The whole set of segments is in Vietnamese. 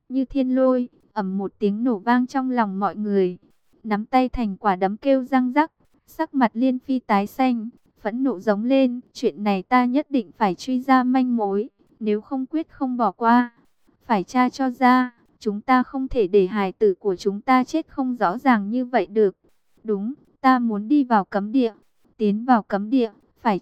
như thiên lôi, ầm một tiếng nổ vang trong lòng mọi người. Nắm tay thành quả đấm kêu răng rắc, sắc mặt Liên Phi tái xanh, phẫn nộ giống lên, chuyện này ta nhất định phải truy ra manh mối, nếu không quyết không bỏ qua. Phải tra cho ra, chúng ta không thể để hài tử của chúng ta chết không rõ ràng như vậy được. Đúng, ta muốn đi vào cấm địa, tiến vào cấm địa,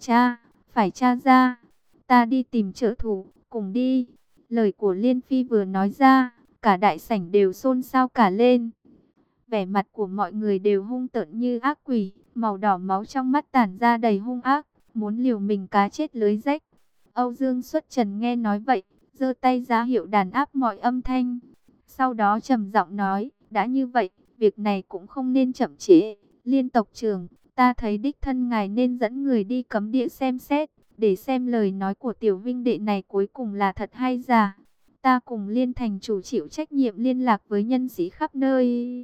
phải tra ra. Ta đi tìm trợ thủ, cùng đi. Lời của Liên Phi vừa nói ra, cả đại sảnh đều xôn xao cả lên. Vẻ mặt của mọi người đều hung tợn như ác quỷ, màu đỏ máu trong mắt tản ra đầy hung ác, muốn liều mình cá chết lưới rách. Âu Dương Xuất Trần nghe nói vậy, giơ tay ra hiệu đàn áp mọi âm thanh. Sau đó trầm giọng nói, đã như vậy, việc này cũng không nên chậm trễ. Liên tộc trưởng, ta thấy đích thân ngài nên dẫn người đi cấm địa xem xét, để xem lời nói của tiểu vinh đệ này cuối cùng là thật hay giả. Ta cùng Liên thành chủ chịu trách nhiệm liên lạc với nhân sĩ khắp nơi.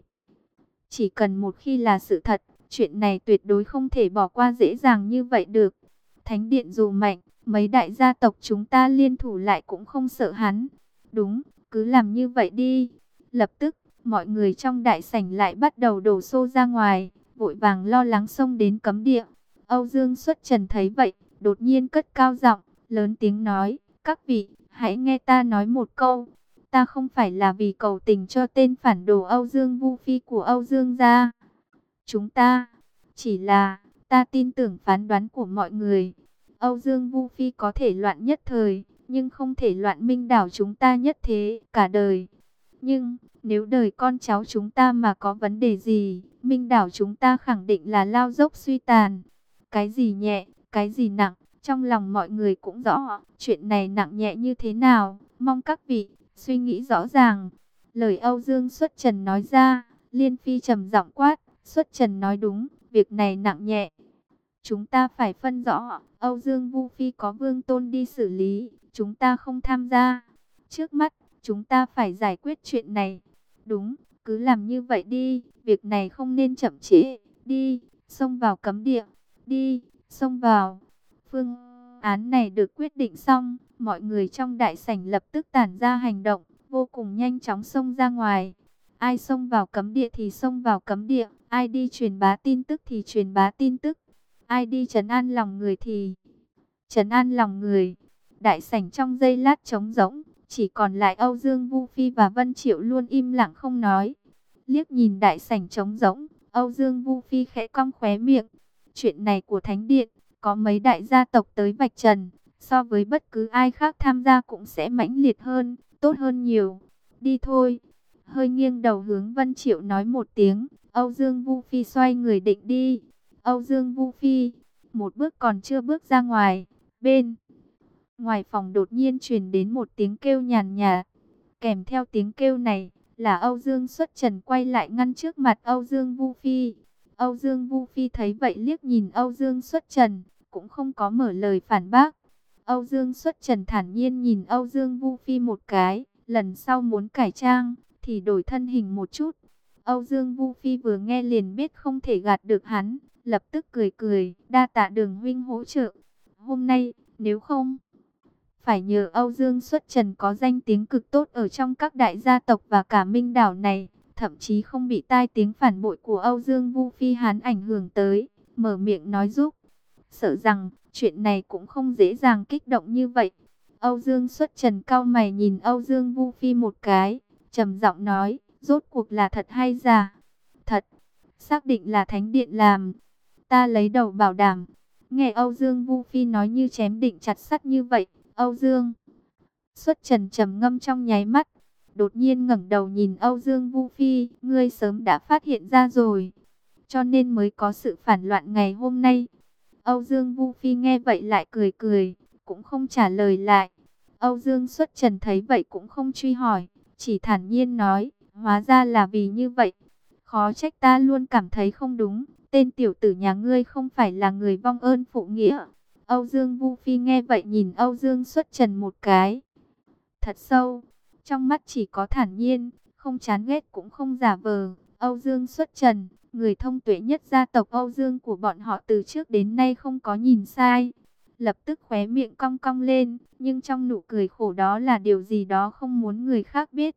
Chỉ cần một khi là sự thật, chuyện này tuyệt đối không thể bỏ qua dễ dàng như vậy được. Thánh điện dù mạnh, mấy đại gia tộc chúng ta liên thủ lại cũng không sợ hắn. Đúng, cứ làm như vậy đi. Lập tức, mọi người trong đại sảnh lại bắt đầu đổ xô ra ngoài, vội vàng lo lắng xông đến cấm địa. Âu Dương Xuất Trần thấy vậy, đột nhiên cất cao giọng, lớn tiếng nói, các vị, hãy nghe ta nói một câu. Ta không phải là vì cầu tình cho tên phản đồ Âu Dương Vu Phi của Âu Dương gia. Chúng ta, chỉ là, ta tin tưởng phán đoán của mọi người. Âu Dương Vu Phi có thể loạn nhất thời, nhưng không thể loạn Minh đảo chúng ta nhất thế, cả đời. Nhưng, nếu đời con cháu chúng ta mà có vấn đề gì, Minh đảo chúng ta khẳng định là lao dốc suy tàn. Cái gì nhẹ, cái gì nặng, trong lòng mọi người cũng rõ, chuyện này nặng nhẹ như thế nào, mong các vị suy nghĩ rõ ràng. Lời Âu Dương Xuất Trần nói ra, Liên Phi trầm giọng quát, Xuất Trần nói đúng, việc này nặng nhẹ. Chúng ta phải phân rõ, Âu Dương Vu Phi có Vương Tôn đi xử lý, chúng ta không tham gia. Trước mắt, chúng ta phải giải quyết chuyện này. Đúng, cứ làm như vậy đi, việc này không nên chậm trễ. Đi, xông vào cấm địa, đi, xông vào. Phương án này được quyết định xong, mọi người trong đại sảnh lập tức tản ra hành động, vô cùng nhanh chóng xông ra ngoài. Ai xông vào cấm địa thì xông vào cấm địa, ai đi truyền bá tin tức thì truyền bá tin tức, ai đi trấn an lòng người thì trấn an lòng người. Đại sảnh trong giây lát trống rỗng, chỉ còn lại Âu Dương Vu Phi và Vân Triệu luôn im lặng không nói. Liếc nhìn đại sảnh trống rỗng, Âu Dương Vu Phi khẽ cong khóe miệng. Chuyện này của Thánh Điện, có mấy đại gia tộc tới vạch trần, so với bất cứ ai khác tham gia cũng sẽ mãnh liệt hơn, tốt hơn nhiều. Đi thôi. Hơi nghiêng đầu hướng Vân Triệu nói một tiếng, Âu Dương Vu Phi xoay người định đi. Âu Dương Vu Phi, một bước còn chưa bước ra ngoài, bên ngoài phòng đột nhiên truyền đến một tiếng kêu nhàn nhạt. Kèm theo tiếng kêu này, là Âu Dương Xuất Trần quay lại ngăn trước mặt Âu Dương Vu Phi. Âu Dương Vu Phi thấy vậy liếc nhìn Âu Dương Xuất Trần, cũng không có mở lời phản bác. Âu Dương Xuất Trần thản nhiên nhìn Âu Dương Vu Phi một cái, lần sau muốn cải trang, thì đổi thân hình một chút. Âu Dương Vu Phi vừa nghe liền biết không thể gạt được hắn, lập tức cười cười, đa tạ Đường huynh hỗ trợ. Hôm nay, nếu không phải nhờ Âu Dương Xuất Trần có danh tiếng cực tốt ở trong các đại gia tộc và cả Minh đảo này, thậm chí không bị tai tiếng phản bội của Âu Dương Vu Phi hắn ảnh hưởng tới, mở miệng nói giúp. Sợ rằng, chuyện này cũng không dễ dàng kích động như vậy. Âu Dương Xuất Trần cau mày nhìn Âu Dương Vu Phi một cái, trầm giọng nói, rốt cuộc là thật hay giả? Thật, xác định là Thánh Điện làm. Ta lấy đầu bảo đảm. Nghe Âu Dương Vu Phi nói như chém định chặt sắt như vậy, Âu Dương Xuất Trần trầm ngâm trong nháy mắt, đột nhiên ngẩng đầu nhìn Âu Dương Vu Phi, ngươi sớm đã phát hiện ra rồi, cho nên mới có sự phản loạn ngày hôm nay. Âu Dương Vu Phi nghe vậy lại cười cười, cũng không trả lời lại. Âu Dương Xuất Trần thấy vậy cũng không truy hỏi, chỉ thản nhiên nói, hóa ra là vì như vậy. Khó trách ta luôn cảm thấy không đúng, tên tiểu tử nhà ngươi không phải là người vong ơn phụ nghĩa. Âu Dương Vu Phi nghe vậy nhìn Âu Dương Xuất Trần một cái thật sâu, trong mắt chỉ có thản nhiên, không chán ghét cũng không giả vờ. Âu Dương Xuất Trần, người thông tuệ nhất gia tộc Âu Dương của bọn họ từ trước đến nay không có nhìn sai. Lập tức khóe miệng cong cong lên, nhưng trong nụ cười khổ đó là điều gì đó không muốn người khác biết.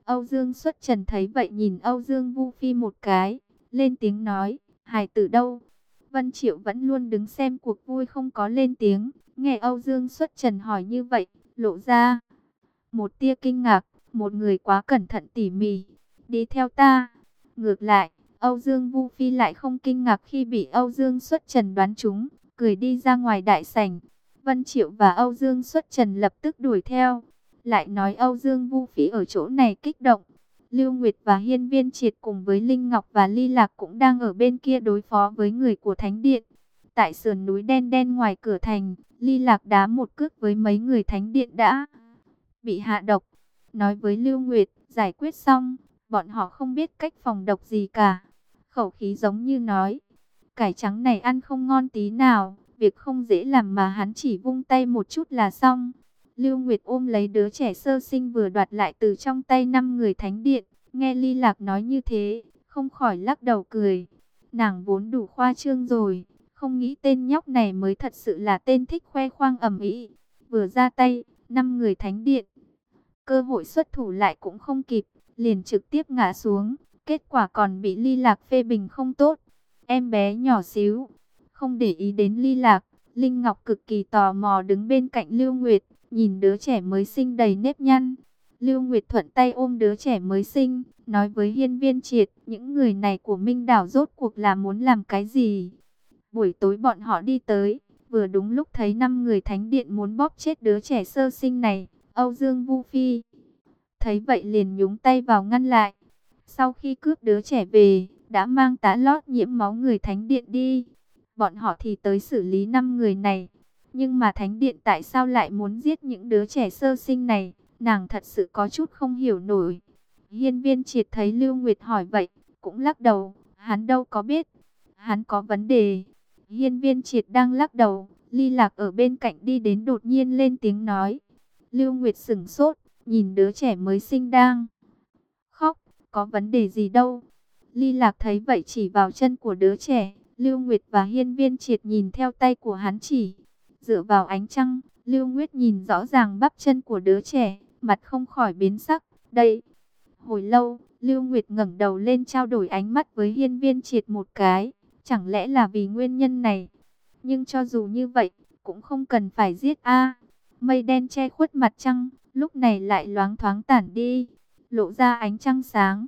Âu Dương Xuất Trần thấy vậy nhìn Âu Dương Vu Phi một cái, lên tiếng nói, hài tử đâu? Vân Triệu vẫn luôn đứng xem cuộc vui không có lên tiếng, nghe Âu Dương Xuất Trần hỏi như vậy, lộ ra một tia kinh ngạc, một người quá cẩn thận tỉ mỉ, đi theo ta. Ngược lại, Âu Dương Vu Phi lại không kinh ngạc khi bị Âu Dương Xuất Trần đoán trúng, cười đi ra ngoài đại sảnh. Vân Triệu và Âu Dương Xuất Trần lập tức đuổi theo, lại nói Âu Dương Vu Phi ở chỗ này kích động. Lưu Nguyệt và Hiên Viên Triệt cùng với Linh Ngọc và Ly Lạc cũng đang ở bên kia đối phó với người của Thánh Điện. Tại sườn núi đen đen ngoài cửa thành, Ly Lạc đá một cước với mấy người Thánh Điện đã bị hạ độc. Nói với Lưu Nguyệt, giải quyết xong, bọn họ không biết cách phòng độc gì cả. Khẩu khí giống như nói, cải trắng này ăn không ngon tí nào, việc không dễ làm mà hắn chỉ vung tay một chút là xong. Lưu Nguyệt ôm lấy đứa trẻ sơ sinh vừa đoạt lại từ trong tay 5 người Thánh Điện, nghe Ly Lạc nói như thế, không khỏi lắc đầu cười. Nàng vốn đủ khoa trương rồi, không nghĩ tên nhóc này mới thật sự là tên thích khoe khoang ầm ĩ. Vừa ra tay, 5 người Thánh Điện, cơ hội xuất thủ lại cũng không kịp, liền trực tiếp ngã xuống, kết quả còn bị Ly Lạc phê bình không tốt. Em bé nhỏ xíu, không để ý đến Ly Lạc, Linh Ngọc cực kỳ tò mò đứng bên cạnh Lưu Nguyệt, nhìn đứa trẻ mới sinh đầy nếp nhăn. Lưu Nguyệt thuận tay ôm đứa trẻ mới sinh, nói với Hiên Viên Triệt, những người này của Minh Đảo rốt cuộc là muốn làm cái gì? Buổi tối bọn họ đi tới, vừa đúng lúc thấy 5 người Thánh Điện muốn bóp chết đứa trẻ sơ sinh này. Âu Dương Vu Phi thấy vậy liền nhúng tay vào ngăn lại. Sau khi cướp đứa trẻ về, đã mang tá lót nhiễm máu người Thánh Điện đi. Bọn họ thì tới xử lý 5 người này. Nhưng mà Thánh Điện tại sao lại muốn giết những đứa trẻ sơ sinh này? Nàng thật sự có chút không hiểu nổi. Hiên Viên Triệt thấy Lưu Nguyệt hỏi vậy, cũng lắc đầu. Hắn đâu có biết. Hắn có vấn đề. Hiên Viên Triệt đang lắc đầu. Ly Lạc ở bên cạnh đi đến đột nhiên lên tiếng nói. Lưu Nguyệt sửng sốt, nhìn đứa trẻ mới sinh đang khóc, có vấn đề gì đâu. Ly Lạc thấy vậy chỉ vào chân của đứa trẻ, Lưu Nguyệt và Hiên Viên Triệt nhìn theo tay của hắn chỉ. Dựa vào ánh trăng, Lưu Nguyệt nhìn rõ ràng bắp chân của đứa trẻ, mặt không khỏi biến sắc. Đây, hồi lâu, Lưu Nguyệt ngẩng đầu lên trao đổi ánh mắt với Hiên Viên Triệt một cái, chẳng lẽ là vì nguyên nhân này. Nhưng cho dù như vậy, cũng không cần phải giết a. Mây đen che khuất mặt trăng, lúc này lại loáng thoáng tản đi, lộ ra ánh trăng sáng,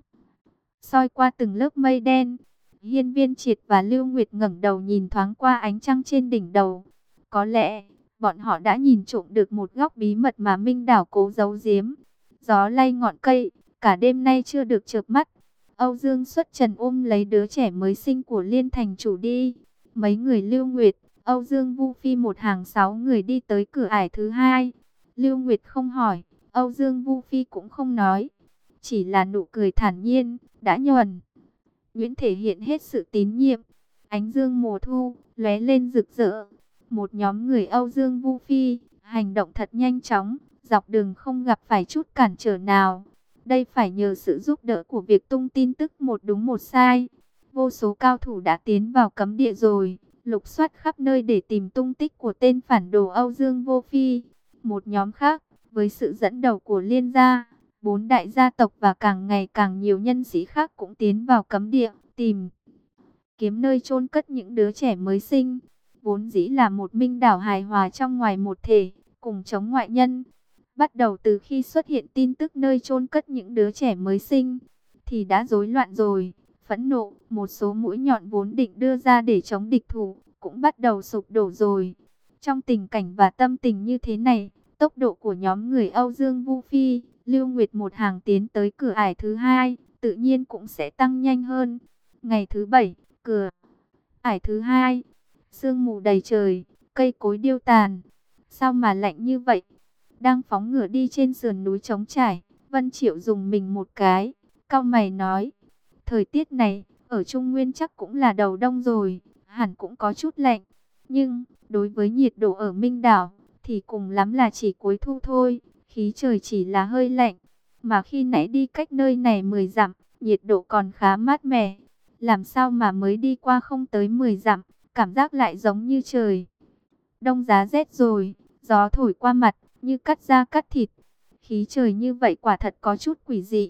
soi qua từng lớp mây đen. Hiên Viên Triệt và Lưu Nguyệt ngẩng đầu nhìn thoáng qua ánh trăng trên đỉnh đầu. Có lẽ, bọn họ đã nhìn trộm được một góc bí mật mà Minh Đảo cố giấu giếm. Gió lay ngọn cây, cả đêm nay chưa được chợp mắt. Âu Dương Xuất Trần ôm lấy đứa trẻ mới sinh của Liên Thành chủ đi. Mấy người Lưu Nguyệt, Âu Dương Vu Phi một hàng 6 người đi tới cửa ải thứ 2. Lưu Nguyệt không hỏi, Âu Dương Vu Phi cũng không nói. Chỉ là nụ cười thản nhiên, đã nhuần nhuyễn thể hiện hết sự tín nhiệm. Ánh dương mùa thu, lóe lên rực rỡ. Một nhóm người Âu Dương Vu Phi, hành động thật nhanh chóng, dọc đường không gặp phải chút cản trở nào. Đây phải nhờ sự giúp đỡ của việc tung tin tức một đúng một sai. Vô số cao thủ đã tiến vào cấm địa rồi, lục soát khắp nơi để tìm tung tích của tên phản đồ Âu Dương Vô Phi. Một nhóm khác, với sự dẫn đầu của Liên gia, 4 đại gia tộc và càng ngày càng nhiều nhân sĩ khác cũng tiến vào cấm địa, tìm kiếm nơi chôn cất những đứa trẻ mới sinh. Vốn dĩ là một Minh Đảo hài hòa trong ngoài một thể, cùng chống ngoại nhân. Bắt đầu từ khi xuất hiện tin tức nơi chôn cất những đứa trẻ mới sinh, thì đã rối loạn rồi. Phẫn nộ, một số mũi nhọn vốn định đưa ra để chống địch thủ, cũng bắt đầu sụp đổ rồi. Trong tình cảnh và tâm tình như thế này, tốc độ của nhóm người Âu Dương Vu Phi, Lưu Nguyệt một hàng tiến tới cửa ải thứ 2, tự nhiên cũng sẽ tăng nhanh hơn. Ngày thứ 7, cửa ải thứ 2, sương mù đầy trời, cây cối điêu tàn. Sao mà lạnh như vậy? Đang phóng ngựa đi trên sườn núi trống trải, Vân Triệu dùng mình một cái, cau mày nói, thời tiết này, ở Trung Nguyên chắc cũng là đầu đông rồi, hẳn cũng có chút lạnh. Nhưng, đối với nhiệt độ ở Minh Đảo, thì cùng lắm là chỉ cuối thu thôi, khí trời chỉ là hơi lạnh. Mà khi nãy đi cách nơi này 10 dặm, nhiệt độ còn khá mát mẻ. Làm sao mà mới đi qua không tới 10 dặm, cảm giác lại giống như trời đông giá rét rồi, gió thổi qua mặt, như cắt da cắt thịt. Khí trời như vậy quả thật có chút quỷ dị.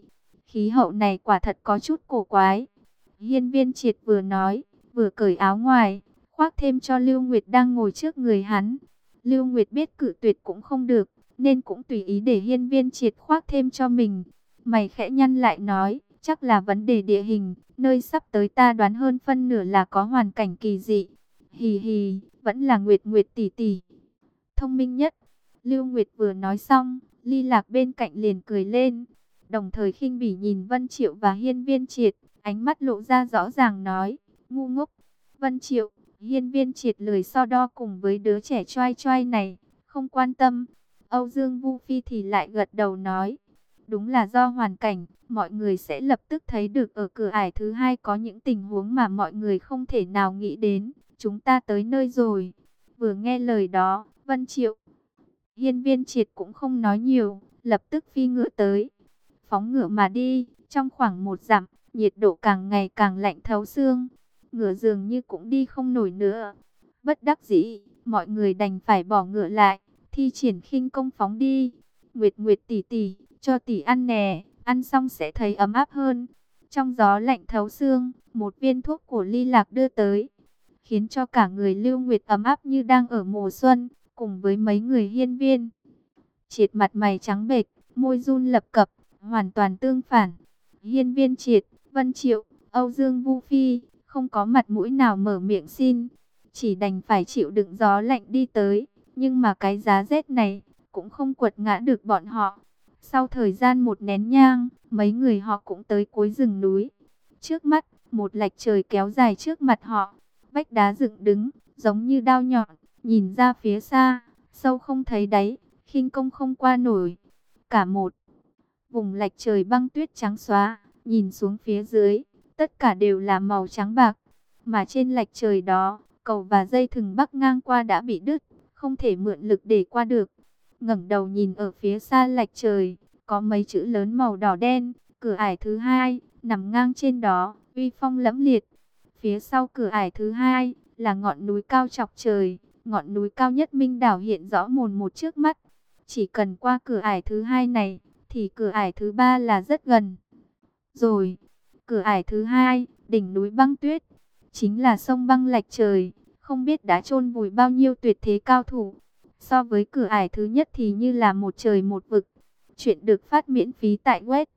khí hậu này quả thật có chút cổ quái. Hiên Viên Triệt vừa nói, vừa cởi áo ngoài, khoác thêm cho Lưu Nguyệt đang ngồi trước người hắn. Lưu Nguyệt biết cự tuyệt cũng không được, nên cũng tùy ý để Hiên Viên Triệt khoác thêm cho mình. Mày khẽ nhăn lại nói, chắc là vấn đề địa hình, nơi sắp tới ta đoán hơn phân nửa là có hoàn cảnh kỳ dị. Hì hì, vẫn là Nguyệt Nguyệt tỷ tỷ thông minh nhất. Lưu Nguyệt vừa nói xong, Ly Lạc bên cạnh liền cười lên, đồng thời khinh bỉ nhìn Vân Triệu và Hiên Viên Triệt, ánh mắt lộ ra rõ ràng nói, ngu ngốc. Vân Triệu, Hiên Viên Triệt lười so đo cùng với đứa trẻ choai choai này, không quan tâm. Âu Dương Vu Phi thì lại gật đầu nói, đúng là do hoàn cảnh, mọi người sẽ lập tức thấy được ở cửa ải thứ hai có những tình huống mà mọi người không thể nào nghĩ đến. Chúng ta tới nơi rồi. Vừa nghe lời đó, Vân Triệu, Hiên Viên Triệt cũng không nói nhiều, lập tức phi ngựa tới. Phóng ngựa mà đi, trong khoảng 1 dặm, nhiệt độ càng ngày càng lạnh thấu xương. Ngựa dường như cũng đi không nổi nữa. Bất đắc dĩ, mọi người đành phải bỏ ngựa lại, thi triển khinh công phóng đi. Nguyệt Nguyệt tỷ tỷ, cho tỷ ăn nè, ăn xong sẽ thấy ấm áp hơn. Trong gió lạnh thấu xương, một viên thuốc của Ly Lạc đưa tới, khiến cho cả người Lưu Nguyệt ấm áp như đang ở mùa xuân, cùng với mấy người Hiên Viên Triệt mặt mày trắng bệch, môi run lập cập, hoàn toàn tương phản. Hiên Viên Triệt, Vân Triệu, Âu Dương Vu Phi không có mặt mũi nào mở miệng xin, chỉ đành phải chịu đựng gió lạnh đi tới, nhưng mà cái giá rét này cũng không quật ngã được bọn họ. Sau thời gian một nén nhang, mấy người họ cũng tới cuối rừng núi. Trước mắt, một lạch trời kéo dài trước mặt họ, vách đá dựng đứng, giống như đao nhọn, nhìn ra phía xa, sâu không thấy đáy, khinh công không qua nổi. Cả một vùng lạch trời băng tuyết trắng xóa, nhìn xuống phía dưới, tất cả đều là màu trắng bạc. Mà trên lạch trời đó, cầu và dây thừng bắc ngang qua đã bị đứt, không thể mượn lực để qua được. Ngẩng đầu nhìn ở phía xa lạch trời, có mấy chữ lớn màu đỏ đen, cửa ải thứ hai, nằm ngang trên đó, uy phong lẫm liệt. Phía sau cửa ải thứ hai là ngọn núi cao chọc trời, ngọn núi cao nhất Minh Đảo hiện rõ mồn một trước mắt. Chỉ cần qua cửa ải thứ hai này, thì cửa ải thứ ba là rất gần. Rồi, cửa ải thứ hai, đỉnh núi băng tuyết, chính là sông băng lạch trời, không biết đã chôn vùi bao nhiêu tuyệt thế cao thủ. So với cửa ải thứ nhất thì như là một trời một vực. Chuyện được phát miễn phí tại web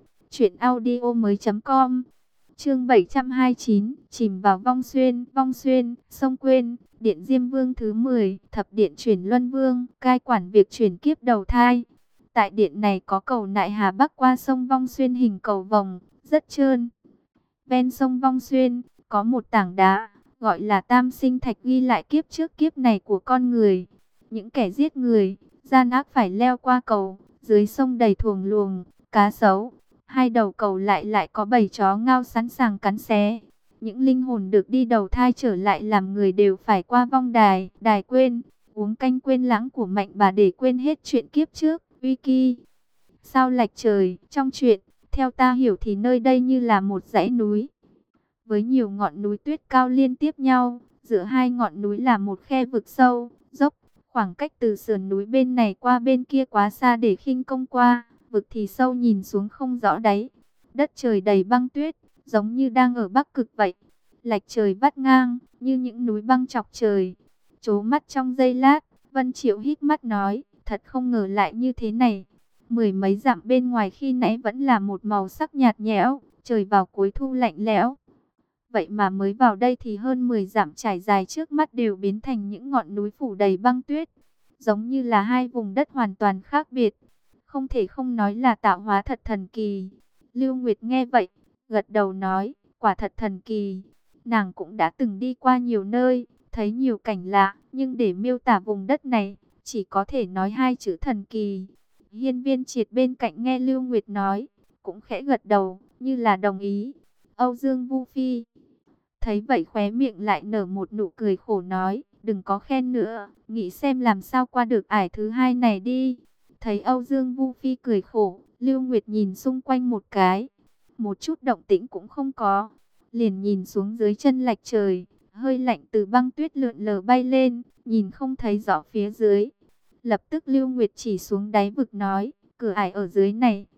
truyệnaudiomoi.com. Chương 729, chìm vào vong xuyên, sông quên, điện Diêm Vương thứ 10, thập điện chuyển Luân Vương, cai quản việc chuyển kiếp đầu thai. Tại điện này có cầu nại hà bắc qua sông Vong Xuyên hình cầu vồng, rất trơn. Ven sông Vong Xuyên, có một tảng đá, gọi là Tam Sinh Thạch ghi lại kiếp trước kiếp này của con người. Những kẻ giết người, gian ác phải leo qua cầu, dưới sông đầy thuồng luồng, cá sấu. Hai đầu cầu lại có bầy chó ngao sẵn sàng cắn xé. Những linh hồn được đi đầu thai trở lại làm người đều phải qua vong đài, đài quên, uống canh quên lãng của mạnh bà để quên hết chuyện kiếp trước. Wiki. Sao lạch trời, trong chuyện, theo ta hiểu thì nơi đây như là một dãy núi, với nhiều ngọn núi tuyết cao liên tiếp nhau, giữa hai ngọn núi là một khe vực sâu, dốc, khoảng cách từ sườn núi bên này qua bên kia quá xa để khinh công qua, vực thì sâu nhìn xuống không rõ đáy. Đất trời đầy băng tuyết, giống như đang ở Bắc Cực vậy. Lạch trời vắt ngang, như những núi băng chọc trời. Trố mắt trong giây lát, Vân Triệu hít mắt nói, thật không ngờ lại như thế này. Mười mấy dặm bên ngoài khi nãy vẫn là một màu sắc nhạt nhẽo, trời vào cuối thu lạnh lẽo. Vậy mà mới vào đây thì hơn 10 dặm trải dài trước mắt đều biến thành những ngọn núi phủ đầy băng tuyết. Giống như là hai vùng đất hoàn toàn khác biệt. Không thể không nói là tạo hóa thật thần kỳ. Lưu Nguyệt nghe vậy, gật đầu nói, quả thật thần kỳ. Nàng cũng đã từng đi qua nhiều nơi, thấy nhiều cảnh lạ, nhưng để miêu tả vùng đất này, chỉ có thể nói hai chữ thần kỳ. Hiên Viên Triệt bên cạnh nghe Lưu Nguyệt nói, cũng khẽ gật đầu, như là đồng ý. Âu Dương Vu Phi thấy vậy khóe miệng lại nở một nụ cười khổ nói, đừng có khen nữa, nghĩ xem làm sao qua được ải thứ hai này đi. Thấy Âu Dương Vu Phi cười khổ, Lưu Nguyệt nhìn xung quanh một cái, một chút động tĩnh cũng không có, liền nhìn xuống dưới chân lạch trời, hơi lạnh từ băng tuyết lượn lờ bay lên, nhìn không thấy rõ phía dưới. Lập tức Lưu Nguyệt chỉ xuống đáy vực nói, cửa ải ở dưới này.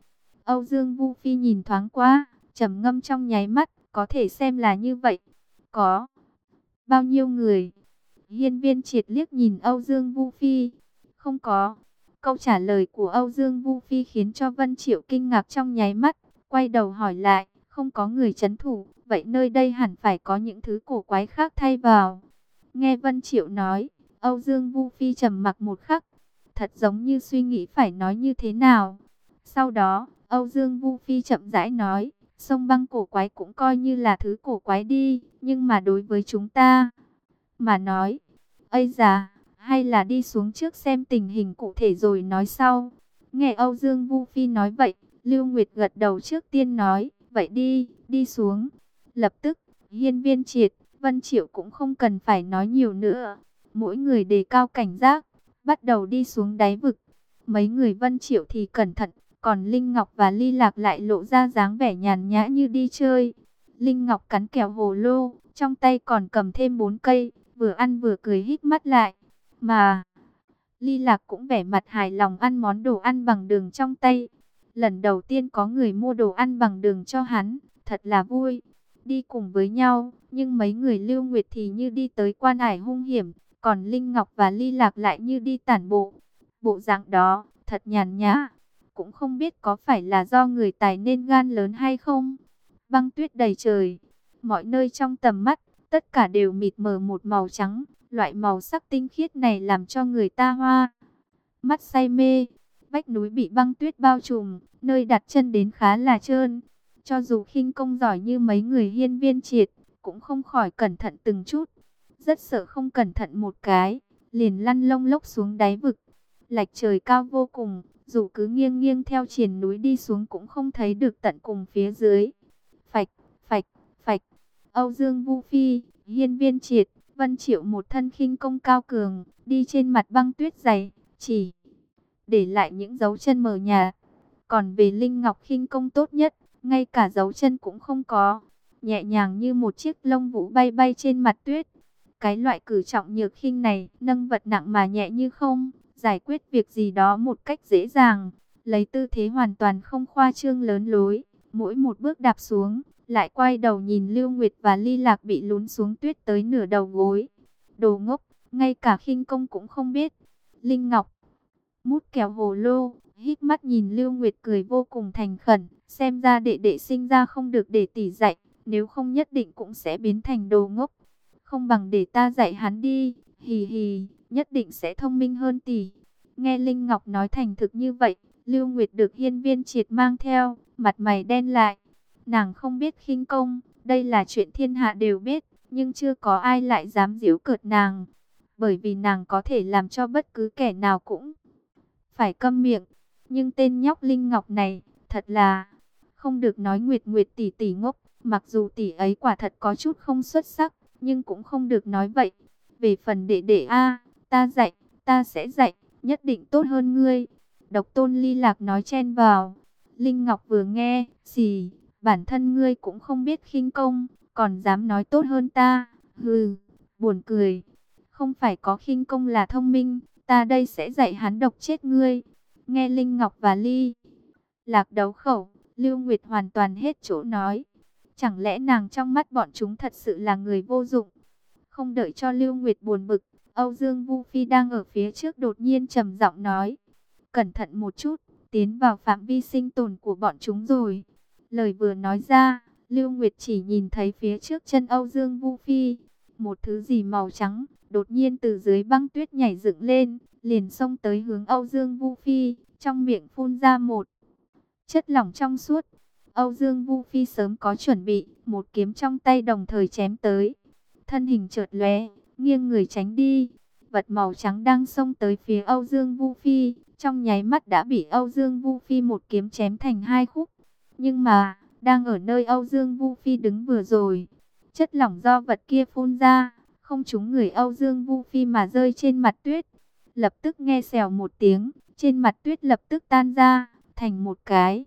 Âu Dương Vu Phi nhìn thoáng qua, trầm ngâm trong nháy mắt, có thể xem là như vậy. Có bao nhiêu người? Hiên Viên Triệt liếc nhìn Âu Dương Vu Phi. Không có. Câu trả lời của Âu Dương Vu Phi khiến cho Vân Triệu kinh ngạc trong nháy mắt, quay đầu hỏi lại, không có người trấn thủ, vậy nơi đây hẳn phải có những thứ cổ quái khác thay vào. Nghe Vân Triệu nói, Âu Dương Vu Phi trầm mặc một khắc, thật giống như suy nghĩ phải nói như thế nào. Sau đó, Âu Dương Vu Phi chậm rãi nói, sông băng cổ quái cũng coi như là thứ cổ quái đi, nhưng mà đối với chúng ta mà nói, ây già, hay là đi xuống trước xem tình hình cụ thể rồi nói sau. Nghe Âu Dương Vu Phi nói vậy, Lưu Nguyệt gật đầu trước tiên nói, vậy đi, đi xuống. Lập tức, Hiên Viên Triệt, Vân Triệu cũng không cần phải nói nhiều nữa. Mỗi người đề cao cảnh giác, bắt đầu đi xuống đáy vực. Mấy người Vân Triệu thì cẩn thận, còn Linh Ngọc và Ly Lạc lại lộ ra dáng vẻ nhàn nhã như đi chơi. Linh Ngọc cắn kẹo hồ lô, trong tay còn cầm thêm 4 cây, vừa ăn vừa cười híp mắt lại. Mà Ly Lạc cũng vẻ mặt hài lòng ăn món đồ ăn bằng đường trong tay. Lần đầu tiên có người mua đồ ăn bằng đường cho hắn, thật là vui. Đi cùng với nhau, nhưng mấy người Lưu Nguyệt thì như đi tới quan ải hung hiểm, còn Linh Ngọc và Ly Lạc lại như đi tản bộ. Bộ dạng đó, thật nhàn nhã. Cũng không biết có phải là do người tài nên gan lớn hay không. Băng tuyết đầy trời, mọi nơi trong tầm mắt, tất cả đều mịt mờ một màu trắng. Loại màu sắc tinh khiết này làm cho người ta hoa mắt say mê. Vách núi bị băng tuyết bao trùm, nơi đặt chân đến khá là trơn. Cho dù khinh công giỏi như mấy người Hiên Viên Triệt, cũng không khỏi cẩn thận từng chút. Rất sợ không cẩn thận một cái, liền lăn lông lốc xuống đáy vực. Lạch trời cao vô cùng, dù cứ nghiêng nghiêng theo triền núi đi xuống cũng không thấy được tận cùng phía dưới. Phạch, phạch, phạch, Âu Dương Vu Phi, Hiên Viên Triệt, Vân Triệu một thân khinh công cao cường, đi trên mặt băng tuyết dày, chỉ để lại những dấu chân mờ nhạt. Còn về Linh Ngọc khinh công tốt nhất, ngay cả dấu chân cũng không có, nhẹ nhàng như một chiếc lông vũ bay bay trên mặt tuyết. Cái loại cử trọng nhược khinh này, nâng vật nặng mà nhẹ như không, giải quyết việc gì đó một cách dễ dàng, lấy tư thế hoàn toàn không khoa trương lớn lối, mỗi một bước đạp xuống, lại quay đầu nhìn Lưu Nguyệt và Ly Lạc bị lún xuống tuyết tới nửa đầu gối. Đồ ngốc, ngay cả khinh công cũng không biết. Linh Ngọc mút kẹo hồ lô, híp mắt nhìn Lưu Nguyệt cười vô cùng thành khẩn, xem ra đệ đệ sinh ra không được để tỷ dạy, nếu không nhất định cũng sẽ biến thành đồ ngốc. Không bằng để ta dạy hắn đi, hì hì, nhất định sẽ thông minh hơn tỷ. Nghe Linh Ngọc nói thành thực như vậy, Lưu Nguyệt được Hiên Viên Triệt mang theo, mặt mày đen lại. Nàng không biết khinh công, đây là chuyện thiên hạ đều biết, nhưng chưa có ai lại dám giễu cợt nàng. Bởi vì nàng có thể làm cho bất cứ kẻ nào cũng phải câm miệng. Nhưng tên nhóc Linh Ngọc này, thật là không được nói Nguyệt Nguyệt tỷ tỷ ngốc. Mặc dù tỷ ấy quả thật có chút không xuất sắc, nhưng cũng không được nói vậy. Về phần đệ đệ a, ta dạy, ta sẽ dạy, nhất định tốt hơn ngươi. Độc Tôn Ly Lạc nói chen vào. Linh Ngọc vừa nghe, xì, bản thân ngươi cũng không biết khinh công, còn dám nói tốt hơn ta. Hừ, buồn cười. Không phải có khinh công là thông minh, ta đây sẽ dạy hắn độc chết ngươi. Nghe Linh Ngọc và Ly Lạc đấu khẩu, Lưu Nguyệt hoàn toàn hết chỗ nói. Chẳng lẽ nàng trong mắt bọn chúng thật sự là người vô dụng? Không đợi cho Lưu Nguyệt buồn bực, Âu Dương Vu Phi đang ở phía trước đột nhiên trầm giọng nói. Cẩn thận một chút, tiến vào phạm vi sinh tồn của bọn chúng rồi. Lời vừa nói ra, Lưu Nguyệt chỉ nhìn thấy phía trước chân Âu Dương Vu Phi. Một thứ gì màu trắng, đột nhiên từ dưới băng tuyết nhảy dựng lên, liền xông tới hướng Âu Dương Vu Phi, trong miệng phun ra một chất lỏng trong suốt. Âu Dương Vu Phi sớm có chuẩn bị, một kiếm trong tay đồng thời chém tới. Thân hình chợt lóe, nghiêng người tránh đi. Vật màu trắng đang xông tới phía Âu Dương Vu Phi, trong nháy mắt đã bị Âu Dương Vu Phi một kiếm chém thành hai khúc. Nhưng mà, đang ở nơi Âu Dương Vu Phi đứng vừa rồi, chất lỏng do vật kia phun ra, không trúng người Âu Dương Vu Phi mà rơi trên mặt tuyết. Lập tức nghe xèo một tiếng, trên mặt tuyết lập tức tan ra, thành một cái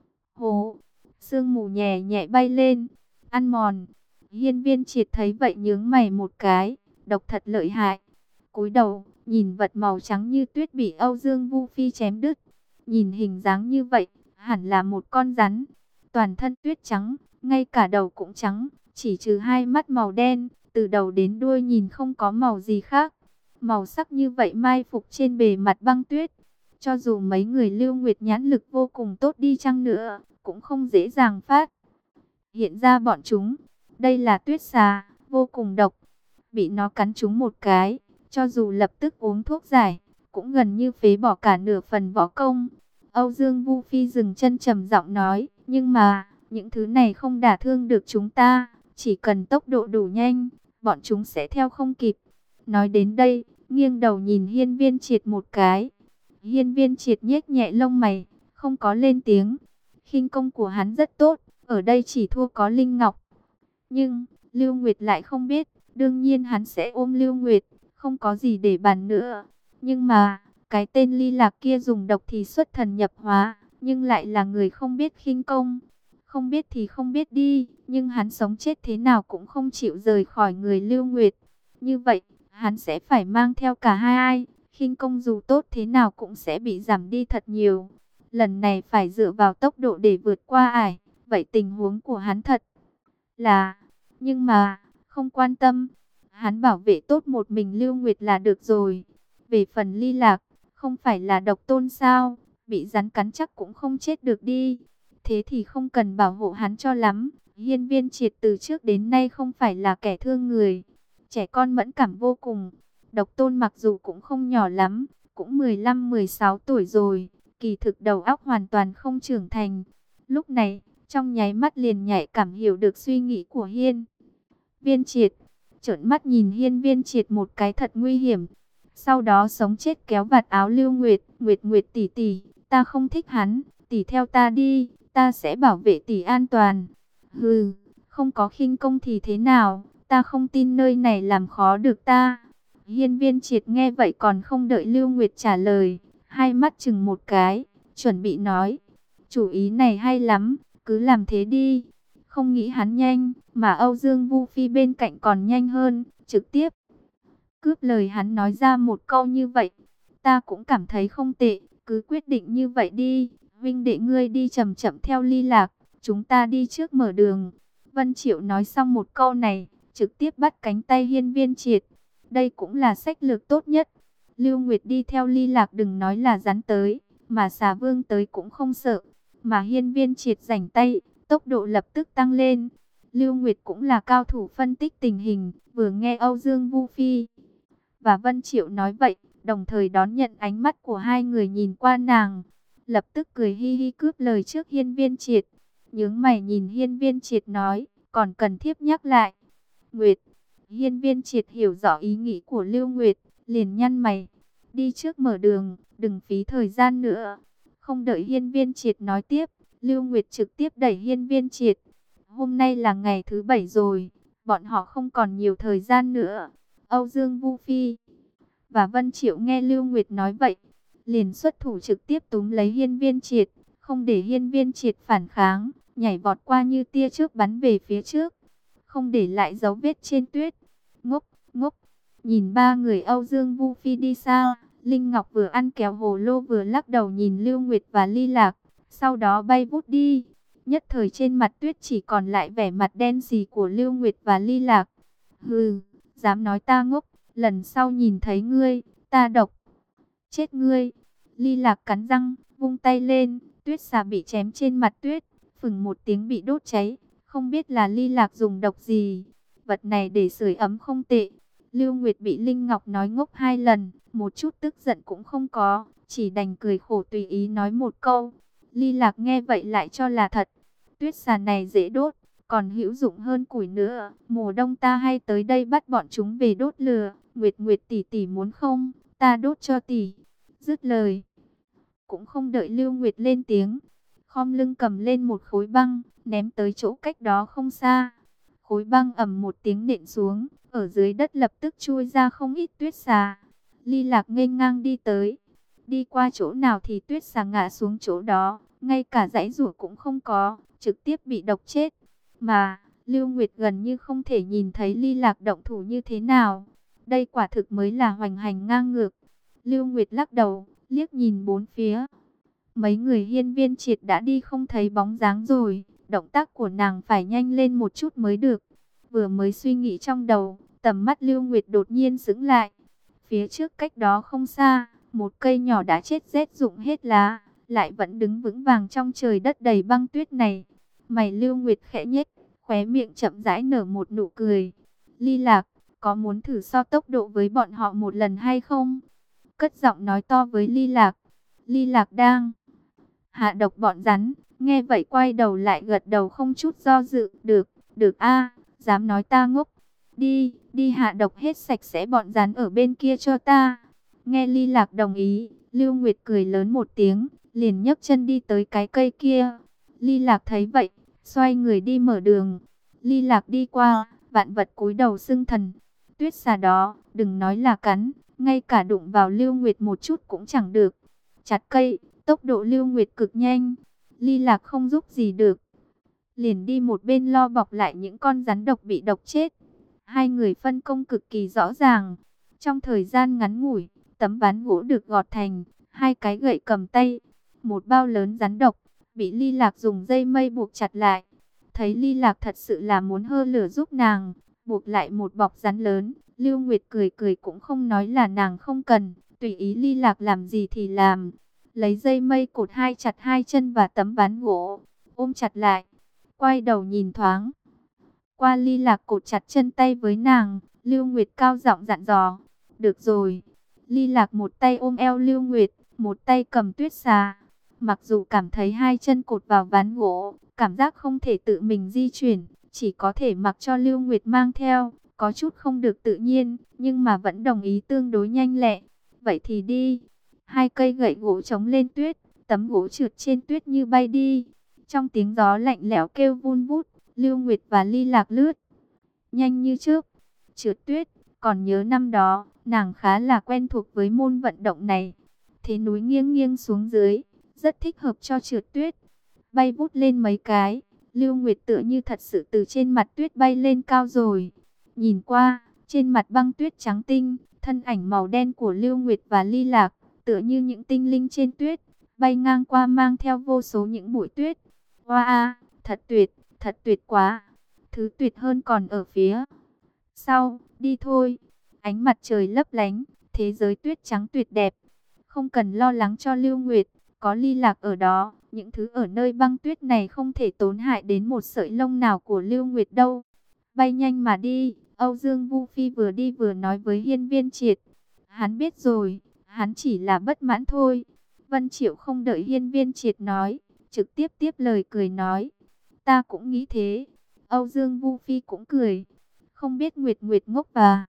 hố. Sương mù nhẹ nhẹ bay lên, ăn mòn. Hiên Viên Triệt thấy vậy nhướng mày một cái, độc thật lợi hại. Cúi đầu, nhìn vật màu trắng như tuyết bị Âu Dương Vu Phi chém đứt. Nhìn hình dáng như vậy, hẳn là một con rắn, toàn thân tuyết trắng, ngay cả đầu cũng trắng, chỉ trừ hai mắt màu đen, từ đầu đến đuôi nhìn không có màu gì khác. Màu sắc như vậy mai phục trên bề mặt băng tuyết, cho dù mấy người Lưu Nguyệt nhãn lực vô cùng tốt đi chăng nữa, cũng không dễ dàng phát hiện ra bọn chúng. Đây là tuyết xà, vô cùng độc, bị nó cắn trúng một cái, cho dù lập tức uống thuốc giải, cũng gần như phế bỏ cả nửa phần võ công. Âu Dương Vu Phi dừng chân trầm giọng nói, nhưng mà, những thứ này không đả thương được chúng ta, chỉ cần tốc độ đủ nhanh, bọn chúng sẽ theo không kịp. Nói đến đây, nghiêng đầu nhìn Hiên Viên Triệt một cái. Hiên Viên Triệt nhếch nhẹ lông mày, không có lên tiếng. Khinh công của hắn rất tốt, ở đây chỉ thua có Linh Ngọc. Nhưng, Lưu Nguyệt lại không biết, đương nhiên hắn sẽ ôm Lưu Nguyệt, không có gì để bàn nữa. Nhưng mà, cái tên Ly Lạc kia dùng độc thì xuất thần nhập hóa, nhưng lại là người không biết khinh công. Không biết thì không biết đi, nhưng hắn sống chết thế nào cũng không chịu rời khỏi người Lưu Nguyệt. Như vậy, hắn sẽ phải mang theo cả hai, khinh công dù tốt thế nào cũng sẽ bị giảm đi thật nhiều. Lần này phải dựa vào tốc độ để vượt qua ải, vậy tình huống của hắn thật là... Nhưng mà, không quan tâm, hắn bảo vệ tốt một mình Lưu Nguyệt là được rồi. Về phần Ly Lạc, không phải là độc tôn sao, bị rắn cắn chắc cũng không chết được đi. Thế thì không cần bảo hộ hắn cho lắm. Hiên Viên Triệt từ trước đến nay không phải là kẻ thương người, trẻ con mẫn cảm vô cùng. Độc tôn mặc dù cũng không nhỏ lắm, cũng 15-16 tuổi rồi, kỳ thực đầu óc hoàn toàn không trưởng thành. Lúc này, trong nháy mắt liền nhạy cảm hiểu được suy nghĩ của Hiên Viên Triệt, trợn mắt nhìn Hiên Viên Triệt một cái thật nguy hiểm. Sau đó sống chết kéo vạt áo Lưu Nguyệt, Nguyệt Nguyệt tỷ tỷ, ta không thích hắn, tỷ theo ta đi, ta sẽ bảo vệ tỷ an toàn. Hừ, không có khinh công thì thế nào, ta không tin nơi này làm khó được ta. Hiên Viên Triệt nghe vậy còn không đợi Lưu Nguyệt trả lời, hai mắt chừng một cái, chuẩn bị nói, chủ ý này hay lắm, cứ làm thế đi. Không nghĩ hắn nhanh, mà Âu Dương Vu Phi bên cạnh còn nhanh hơn, trực tiếp cướp lời hắn nói ra một câu như vậy. Ta cũng cảm thấy không tệ, cứ quyết định như vậy đi, huynh đệ ngươi đi chậm chậm theo Ly Lạc, chúng ta đi trước mở đường. Vân Triệu nói xong một câu này, trực tiếp bắt cánh tay Hiên Viên Triệt. Đây cũng là sách lược tốt nhất. Lưu Nguyệt đi theo Ly Lạc đừng nói là rắn tới, mà xà vương tới cũng không sợ. Mà Hiên Viên Triệt rảnh tay, tốc độ lập tức tăng lên. Lưu Nguyệt cũng là cao thủ phân tích tình hình, vừa nghe Âu Dương Vu Phi và Vân Triệu nói vậy, đồng thời đón nhận ánh mắt của hai người nhìn qua nàng, lập tức cười hi hi cướp lời trước Hiên Viên Triệt. Nhướng mày nhìn Hiên Viên Triệt nói, còn cần thiếp nhắc lại. Nguyệt, Hiên Viên Triệt hiểu rõ ý nghĩ của Lưu Nguyệt, liền nhăn mày, đi trước mở đường, đừng phí thời gian nữa. Không đợi Hiên Viên Triệt nói tiếp, Lưu Nguyệt trực tiếp đẩy Hiên Viên Triệt. Hôm nay là ngày thứ 7 rồi, bọn họ không còn nhiều thời gian nữa. Âu Dương Vu Phi và Vân Triệu nghe Lưu Nguyệt nói vậy, liền xuất thủ trực tiếp túm lấy Hiên Viên Triệt, không để Hiên Viên Triệt phản kháng, nhảy vọt qua như tia chớp bắn về phía trước, không để lại dấu vết trên tuyết. Ngốc, ngốc, nhìn ba người Âu Dương Vu Phi đi xa, Linh Ngọc vừa ăn kéo hồ lô vừa lắc đầu nhìn Lưu Nguyệt và Ly Lạc, sau đó bay vút đi. Nhất thời trên mặt tuyết chỉ còn lại vẻ mặt đen sì của Lưu Nguyệt và Ly Lạc. Hừ, dám nói ta ngốc, lần sau nhìn thấy ngươi, ta độc chết ngươi. Ly Lạc cắn răng, vung tay lên, tuyết xà bị chém trên mặt tuyết, phừng một tiếng bị đốt cháy. Không biết là Ly Lạc dùng độc gì, vật này để sưởi ấm không tệ. Lưu Nguyệt bị Linh Ngọc nói ngốc 2 lần, một chút tức giận cũng không có, chỉ đành cười khổ tùy ý nói một câu. Ly Lạc nghe vậy lại cho là thật. Tuyết xà này dễ đốt, còn hữu dụng hơn củi nữa. Mùa đông ta hay tới đây bắt bọn chúng về đốt lửa. Nguyệt Nguyệt tỷ tỷ muốn không, ta đốt cho tỷ. Dứt lời, cũng không đợi Lưu Nguyệt lên tiếng, khom lưng cầm lên một khối băng, ném tới chỗ cách đó không xa. Khối băng ầm một tiếng nện xuống, ở dưới đất lập tức chui ra không ít tuyết xà. Ly Lạc nghênh ngang đi tới, đi qua chỗ nào thì tuyết xà ngã xuống chỗ đó, ngay cả giãy giụa cũng không có, trực tiếp bị độc chết. Mà Lưu Nguyệt gần như không thể nhìn thấy Ly Lạc động thủ như thế nào. Đây quả thực mới là hoành hành ngang ngược. Lưu Nguyệt lắc đầu, liếc nhìn bốn phía. Mấy người Hiên Viên Triệt đã đi không thấy bóng dáng rồi, động tác của nàng phải nhanh lên một chút mới được. Vừa mới suy nghĩ trong đầu, tầm mắt Lưu Nguyệt đột nhiên sững lại. Phía trước cách đó không xa, một cây nhỏ đã chết rét rụng hết lá, lại vẫn đứng vững vàng trong trời đất đầy băng tuyết này. Mày Lưu Nguyệt khẽ nhếch, khóe miệng chậm rãi nở một nụ cười. Ly Lạc, có muốn thử so tốc độ với bọn họ một lần hay không? Cất giọng nói to với Ly Lạc. Ly Lạc đang hạ độc bọn rắn, nghe vậy quay đầu lại gật đầu không chút do dự. Được, được a, dám nói ta ngốc. Đi, đi hạ độc hết sạch sẽ bọn rắn ở bên kia cho ta. Nghe Ly Lạc đồng ý, Lưu Nguyệt cười lớn một tiếng, liền nhấc chân đi tới cái cây kia. Ly Lạc thấy vậy, xoay người đi mở đường. Ly Lạc đi qua, vạn vật cúi đầu xưng thần. Tuyết xà đó, đừng nói là cắn, ngay cả đụng vào Lưu Nguyệt một chút cũng chẳng được. Chặt cây, tốc độ Lưu Nguyệt cực nhanh, Ly Lạc không giúp gì được. Liền đi một bên lo bọc lại những con rắn độc bị độc chết. Hai người phân công cực kỳ rõ ràng. Trong thời gian ngắn ngủi, tấm ván gỗ được gọt thành, hai cái gậy cầm tay. Một bao lớn rắn độc, bị Ly Lạc dùng dây mây buộc chặt lại. Thấy Ly Lạc thật sự là muốn hơ lửa giúp nàng, buộc lại một bọc rắn lớn. Lưu Nguyệt cười cười cũng không nói là nàng không cần, tùy ý Ly Lạc làm gì thì làm. Lấy dây mây cột chặt hai chân và tấm ván gỗ, ôm chặt lại. Quay đầu nhìn thoáng qua Ly Lạc cột chặt chân tay với nàng, Lưu Nguyệt cao giọng dặn dò. Được rồi. Ly Lạc một tay ôm eo Lưu Nguyệt, một tay cầm tuyết xà. Mặc dù cảm thấy hai chân cột vào ván gỗ, cảm giác không thể tự mình di chuyển, chỉ có thể mặc cho Lưu Nguyệt mang theo, có chút không được tự nhiên, nhưng mà vẫn đồng ý tương đối nhanh lẹ. Vậy thì đi. Hai cây gậy gỗ chống lên tuyết, tấm gỗ trượt trên tuyết như bay đi. Trong tiếng gió lạnh lẽo kêu vun vút, Lưu Nguyệt và Ly Lạc lướt nhanh như trước, trượt tuyết. Còn nhớ năm đó, nàng khá là quen thuộc với môn vận động này. Thế núi nghiêng nghiêng xuống dưới, rất thích hợp cho trượt tuyết. Bay vút lên mấy cái, Lưu Nguyệt tựa như thật sự từ trên mặt tuyết bay lên cao rồi. Nhìn qua, trên mặt băng tuyết trắng tinh, thân ảnh màu đen của Lưu Nguyệt và Ly Lạc, tựa như những tinh linh trên tuyết, bay ngang qua mang theo vô số những bụi tuyết. Wow, thật tuyệt quá. Thứ tuyệt hơn còn ở phía sau, đi thôi. Ánh mặt trời lấp lánh, thế giới tuyết trắng tuyệt đẹp. Không cần lo lắng cho Lưu Nguyệt, có Ly Lạc ở đó, những thứ ở nơi băng tuyết này không thể tổn hại đến một sợi lông nào của Lưu Nguyệt đâu. Bay nhanh mà đi, Âu Dương Vu Phi vừa đi vừa nói với Hiên Viên Triệt. Hắn biết rồi, hắn chỉ là bất mãn thôi. Vân Triệu không đợi Hiên Viên Triệt nói, trực tiếp tiếp lời cười nói. Ta cũng nghĩ thế. Âu Dương Vu Phi cũng cười. Không biết Nguyệt Nguyệt ngốc và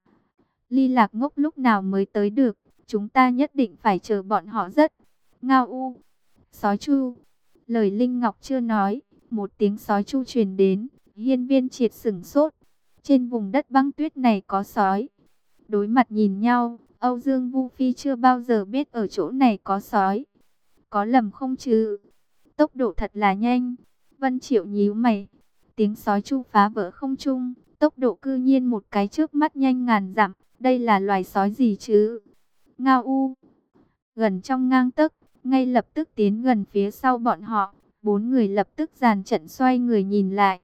Ly Lạc ngốc lúc nào mới tới được. Chúng ta nhất định phải chờ bọn họ rất. Ngao u. Sói chu. Lời Linh Ngọc chưa nói, một tiếng sói chu truyền đến. Hiên Viên Triệt sửng sốt. Trên vùng đất băng tuyết này có sói. Đối mặt nhìn nhau, Âu Dương Vu Phi chưa bao giờ biết ở chỗ này có sói. Có lầm không chứ? Tốc độ thật là nhanh. Vân Triệu nhíu mày. Tiếng sói chu phá vỡ không trung, tốc độ cư nhiên một cái chớp mắt nhanh ngàn dặm. Đây là loài sói gì chứ? Ngao u. Gần trong ngang tấc, ngay lập tức tiến gần phía sau bọn họ. Bốn người lập tức dàn trận xoay người nhìn lại.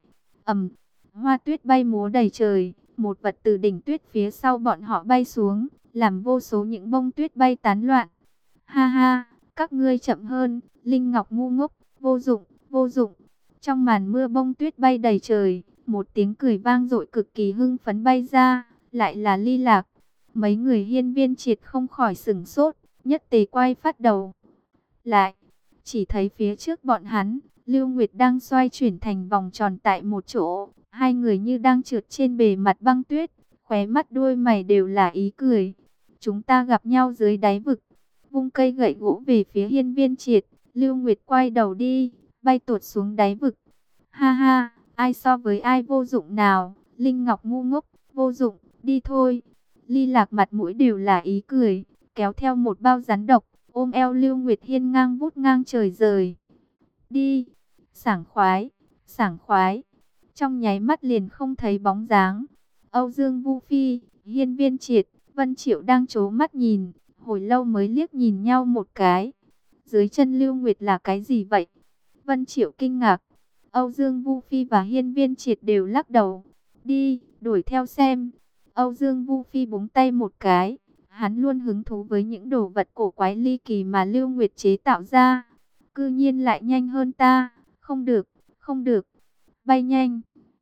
Hoa tuyết bay múa đầy trời. Một vật từ đỉnh tuyết phía sau bọn họ bay xuống, làm vô số những bông tuyết bay tán loạn. Ha ha, các ngươi chậm hơn, Linh Ngọc ngu ngốc, vô dụng, vô dụng. Trong màn mưa bông tuyết bay đầy trời, một tiếng cười vang dội cực kỳ hưng phấn bay ra, lại là Ly Lạc. Mấy người Hiên Viên Triệt không khỏi sửng sốt, nhất tề quay phát đầu lại, chỉ thấy phía trước bọn hắn, Lưu Nguyệt đang xoay chuyển thành vòng tròn tại một chỗ, hai người như đang trượt trên bề mặt băng tuyết, khóe mắt đuôi mày đều là ý cười. Chúng ta gặp nhau dưới đáy vực. Vung cây gậy gỗ về phía Hiên Viên Triệt, Lưu Nguyệt quay đầu đi, bay tuột xuống đáy vực. Ha ha, ai so với ai vô dụng nào, Linh Ngọc ngu ngốc, vô dụng, đi thôi. Ly Lạc mặt mũi đều là ý cười, kéo theo một bao rắn độc, ôm eo Lưu Nguyệt hiên ngang vút ngang trời rời. Đi, sảng khoái, sảng khoái. Trong nháy mắt liền không thấy bóng dáng. Âu Dương Vu Phi, Hiên Viên Triệt, Vân Triệu đang trố mắt nhìn, hồi lâu mới liếc nhìn nhau một cái. Dưới chân Lưu Nguyệt là cái gì vậy? Vân Triệu kinh ngạc. Âu Dương Vu Phi và Hiên Viên Triệt đều lắc đầu. Đi, đuổi theo xem. Âu Dương Vu Phi búng tay một cái. Hắn luôn hứng thú với những đồ vật cổ quái ly kỳ mà Lưu Nguyệt chế tạo ra. Cư nhiên lại nhanh hơn ta. Không được, không được. Bay nhanh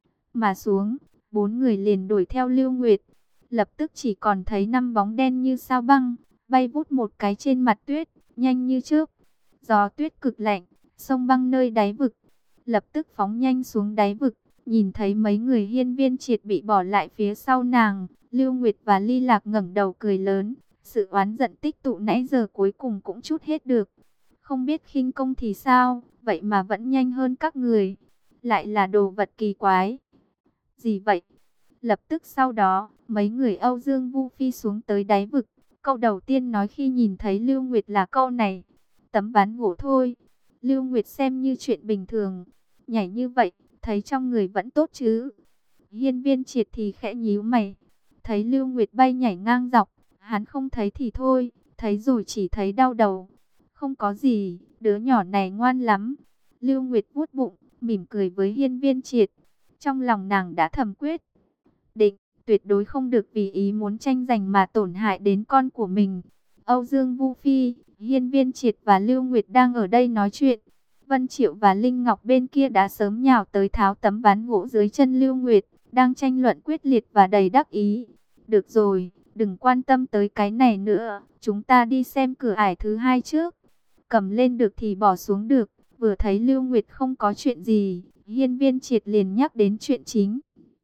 mà xuống, bốn người liền đuổi theo Lưu Nguyệt. Lập tức chỉ còn thấy năm bóng đen như sao băng, bay vút một cái trên mặt tuyết, nhanh như chớp. Gió tuyết cực lạnh, sông băng nơi đáy vực, lập tức phóng nhanh xuống đáy vực. Nhìn thấy mấy người Hiên Viên Triệt bị bỏ lại phía sau nàng, Lưu Nguyệt và Ly Lạc ngẩng đầu cười lớn. Sự oán giận tích tụ nãy giờ cuối cùng cũng trút hết được. Không biết khinh công thì sao, vậy mà vẫn nhanh hơn các người. Lại là đồ vật kỳ quái. Gì vậy? Lập tức sau đó, mấy người Âu Dương Vu Phi xuống tới đáy vực. Câu đầu tiên nói khi nhìn thấy Lưu Nguyệt là câu này. Tấm ván gỗ thôi. Lưu Nguyệt xem như chuyện bình thường. Nhảy như vậy, thấy trong người vẫn tốt chứ. Hiên Viên Triệt thì khẽ nhíu mày. Thấy Lưu Nguyệt bay nhảy ngang dọc. Hắn không thấy thì thôi. Thấy rồi chỉ thấy đau đầu. Không có gì, đứa nhỏ này ngoan lắm. Lưu Nguyệt vuốt bụng, mỉm cười với Hiên Viên Triệt. Trong lòng nàng đã thầm quyết định, tuyệt đối không được vì ý muốn tranh giành mà tổn hại đến con của mình. Âu Dương Vu Phi, Hiên Viên Triệt và Lưu Nguyệt đang ở đây nói chuyện. Vân Triệu và Linh Ngọc bên kia đã sớm nhào tới tháo tấm ván gỗ dưới chân Lưu Nguyệt, đang tranh luận quyết liệt và đầy đắc ý. Được rồi, đừng quan tâm tới cái này nữa, chúng ta đi xem cửa ải thứ hai trước. Cầm lên được thì bỏ xuống được. Vừa thấy Lưu Nguyệt không có chuyện gì, Hiên Viên Triệt liền nhắc đến chuyện chính.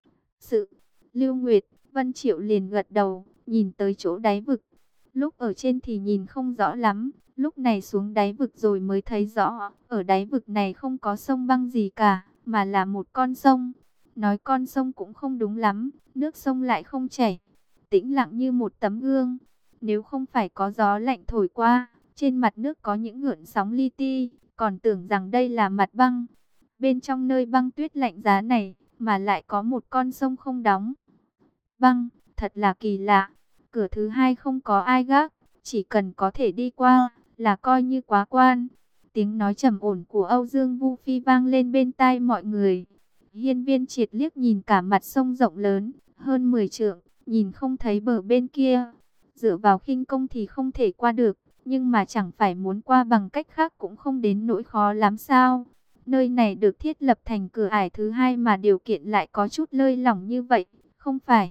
Sự, Lưu Nguyệt, Vân Triệu liền gật đầu, nhìn tới chỗ đáy vực. Lúc ở trên thì nhìn không rõ lắm, lúc này xuống đáy vực rồi mới thấy rõ. Ở đáy vực này không có sông băng gì cả, mà là một con sông. Nói con sông cũng không đúng lắm, nước sông lại không chảy, tĩnh lặng như một tấm gương. Nếu không phải có gió lạnh thổi qua, trên mặt nước có những gợn sóng li ti, còn tưởng rằng đây là mặt băng. Bên trong nơi băng tuyết lạnh giá này, mà lại có một con sông không đóng băng, thật là kỳ lạ. Cửa thứ hai không có ai gác, chỉ cần có thể đi qua, là coi như quá quan. Tiếng nói trầm ổn của Âu Dương Vu Phi vang lên bên tai mọi người. Hiên Viên Triệt liếc nhìn cả mặt sông rộng lớn, hơn 10 trượng, nhìn không thấy bờ bên kia. Dựa vào khinh công thì không thể qua được, nhưng mà chẳng phải muốn qua bằng cách khác cũng không đến nỗi khó lắm sao. Nơi này được thiết lập thành cửa ải thứ hai mà điều kiện lại có chút lơi lỏng như vậy, không phải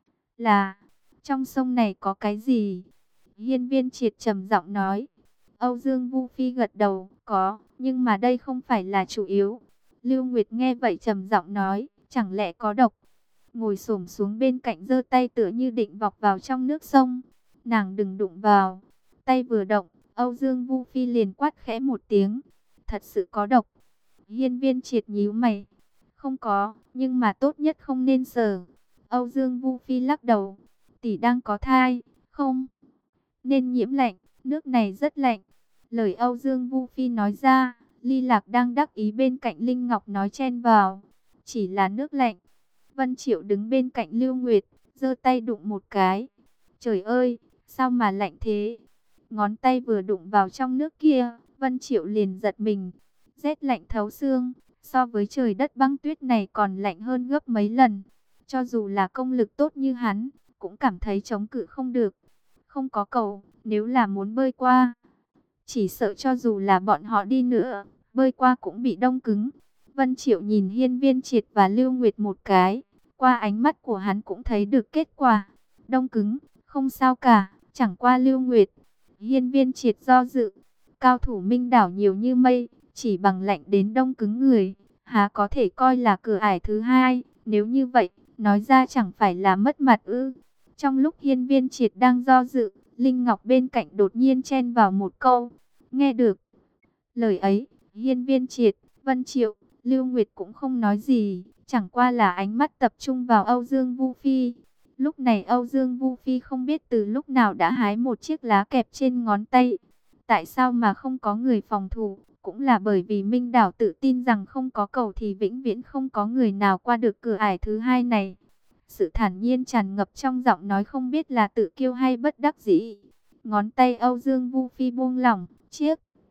là trong sông này có cái gì? Hiên Viên Triệt trầm giọng nói. Âu Dương Vu Phi gật đầu, có, nhưng mà đây không phải là chủ yếu. Lưu Nguyệt nghe vậy trầm giọng nói, chẳng lẽ có độc? Ngồi xổm xuống bên cạnh giơ tay tựa như định vọt vào trong nước sông. Nàng đừng đụng vào. Tay vừa động, Âu Dương Vu Phi liền quát khẽ một tiếng. Thật sự có độc. Hiên Viên Triệt nhíu mày. Không có, nhưng mà tốt nhất không nên sờ. Âu Dương Vu Phi lắc đầu. Tỷ đang có thai, không nên nhiễm lạnh, nước này rất lạnh. Lời Âu Dương Vu Phi nói ra, Ly Lạc đang đắc ý bên cạnh Linh Ngọc nói chen vào. Chỉ là nước lạnh. Vân Triệu đứng bên cạnh Lưu Nguyệt, giơ tay đụng một cái. Trời ơi, sao mà lạnh thế? Ngón tay vừa đụng vào trong nước kia, Vân Triệu liền giật mình. Rét lạnh thấu xương, so với trời đất băng tuyết này còn lạnh hơn gấp mấy lần. Cho dù là công lực tốt như hắn, cũng cảm thấy chống cự không được. Không có cầu, nếu là muốn bơi qua, chỉ sợ cho dù là bọn họ đi nữa, bơi qua cũng bị đông cứng. Vân Triệu nhìn Hiên Viên Triệt và Lưu Nguyệt một cái, qua ánh mắt của hắn cũng thấy được kết quả. Đông cứng, không sao cả, chẳng qua Lưu Nguyệt. Hiên Viên Triệt do dự, cao thủ Minh đảo nhiều như mây, chỉ bằng lạnh đến đông cứng người, há có thể coi là cửa ải thứ hai. Nếu như vậy, nói ra chẳng phải là mất mặt ư? Trong lúc Hiên Viên Triệt đang do dự, Linh Ngọc bên cạnh đột nhiên chen vào một câu. Nghe được lời ấy, Hiên Viên Triệt, Vân Triệu, Lưu Nguyệt cũng không nói gì, chẳng qua là ánh mắt tập trung vào Âu Dương Vu Phi. Lúc này Âu Dương Vu Phi không biết từ lúc nào đã hái một chiếc lá kẹp trên ngón tay. Tại sao mà không có người phòng thủ? Cũng là bởi vì Minh Đảo tự tin rằng không có cầu thì vĩnh viễn không có người nào qua được cửa ải thứ hai này. Sự thản nhiên tràn ngập trong giọng nói không biết là tự kiêu hay bất đắc dĩ. Ngón tay Âu Dương Vu Phi buông lỏng, chiếc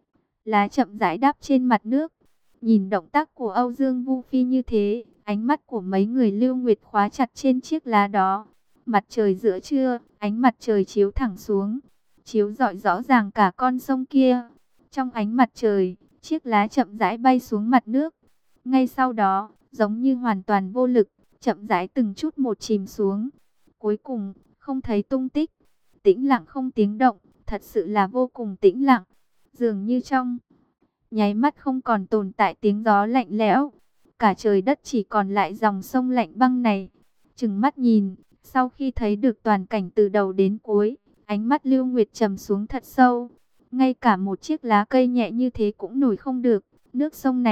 lá chậm rãi đáp trên mặt nước. Nhìn động tác của Âu Dương Vu Phi như thế, ánh mắt của mấy người Lưu Nguyệt khóa chặt trên chiếc lá đó. Mặt trời giữa trưa, ánh mặt trời chiếu thẳng xuống, chiếu rọi rõ ràng cả con sông kia. Trong ánh mặt trời, chiếc lá chậm rãi bay xuống mặt nước. Ngay sau đó, giống như hoàn toàn vô lực, chậm rãi từng chút một chìm xuống. Cuối cùng, không thấy tung tích. Tĩnh lặng không tiếng động, thật sự là vô cùng tĩnh lặng. Dường như trong nháy mắt không còn tồn tại tiếng gió lạnh lẽo. Cả trời đất chỉ còn lại dòng sông lạnh băng này. Trừng mắt nhìn, sau khi thấy được toàn cảnh từ đầu đến cuối, ánh mắt Lưu Nguyệt trầm xuống thật sâu. Ngay cả một chiếc lá cây nhẹ như thế cũng nổi không được. Nước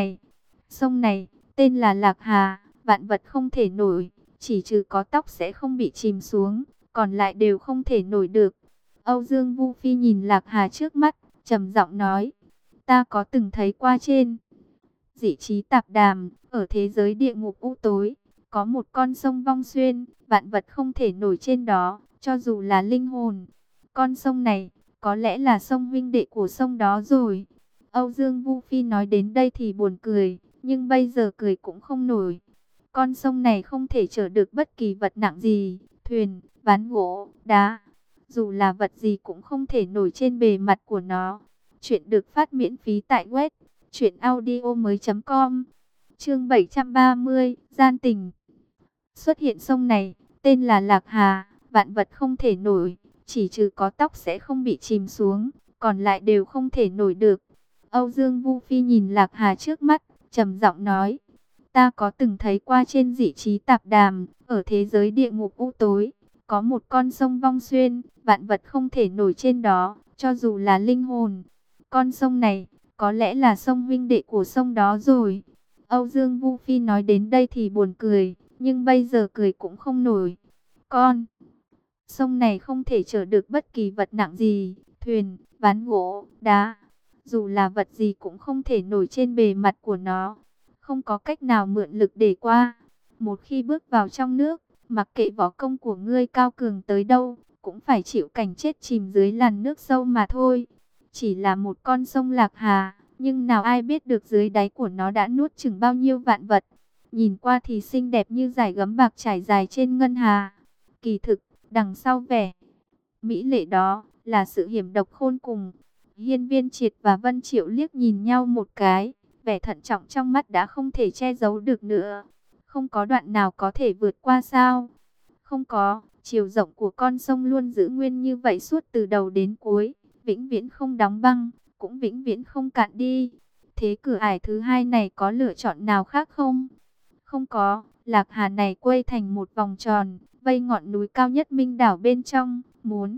sông này, tên là Lạc Hà, vạn vật không thể nổi, chỉ trừ có tóc sẽ không bị chìm xuống, còn lại đều không thể nổi được. Âu Dương Vu Phi nhìn Lạc Hà trước mắt, trầm giọng nói, ta có từng thấy qua trên Dị Chí Tạp Đàm, ở thế giới địa ngục u tối, có một con sông Vong Xuyên, vạn vật không thể nổi trên đó, cho dù là linh hồn. Con sông này, có lẽ là sông huynh đệ của sông đó rồi. Âu Dương Vu Phi nói đến đây thì buồn cười, nhưng bây giờ cười cũng không nổi. Con sông này không thể chở được bất kỳ vật nặng gì, thuyền, ván gỗ, đá. Dù là vật gì cũng không thể nổi trên bề mặt của nó. Chuyện được phát miễn phí tại web truyệnaudiomoi.com. Chương 730, gian tình. Xuất hiện sông này, tên là Lạc Hà, vạn vật không thể nổi, chỉ trừ có tóc sẽ không bị chìm xuống, còn lại đều không thể nổi được. Âu Dương Vu Phi nhìn Lạc Hà trước mắt, trầm giọng nói, ta có từng thấy qua trên Dị Chí Tạp Đàm, ở thế giới địa ngục u tối, có một con sông Vong Xuyên, vạn vật không thể nổi trên đó, cho dù là linh hồn. Con sông này, có lẽ là sông huynh đệ của sông đó rồi. Âu Dương Vu Phi nói đến đây thì buồn cười, nhưng bây giờ cười cũng không nổi. Con sông này không thể chở được bất kỳ vật nặng gì, thuyền, ván gỗ, đá. Dù là vật gì cũng không thể nổi trên bề mặt của nó. Không có cách nào mượn lực để qua. Một khi bước vào trong nước, mặc kệ võ công của ngươi cao cường tới đâu, cũng phải chịu cảnh chết chìm dưới làn nước sâu mà thôi. Chỉ là một con sông Lạc Hà, nhưng nào ai biết được dưới đáy của nó đã nuốt chửng bao nhiêu vạn vật. Nhìn qua thì xinh đẹp như dải gấm bạc trải dài trên ngân hà. Kỳ thực, đằng sau vẻ mỹ lệ đó, là sự hiểm độc khôn cùng. Hiên Viên Triệt và Vân Triệu liếc nhìn nhau một cái, vẻ thận trọng trong mắt đã không thể che giấu được nữa. Không có đoạn nào có thể vượt qua sao? Không có, chiều rộng của con sông luôn giữ nguyên như vậy suốt từ đầu đến cuối, vĩnh viễn không đóng băng, cũng vĩnh viễn không cạn đi. Thế cửa ải thứ hai này có lựa chọn nào khác không? Không có, Lạc Hà này quay thành một vòng tròn, vây ngọn núi cao nhất Minh đảo bên trong, muốn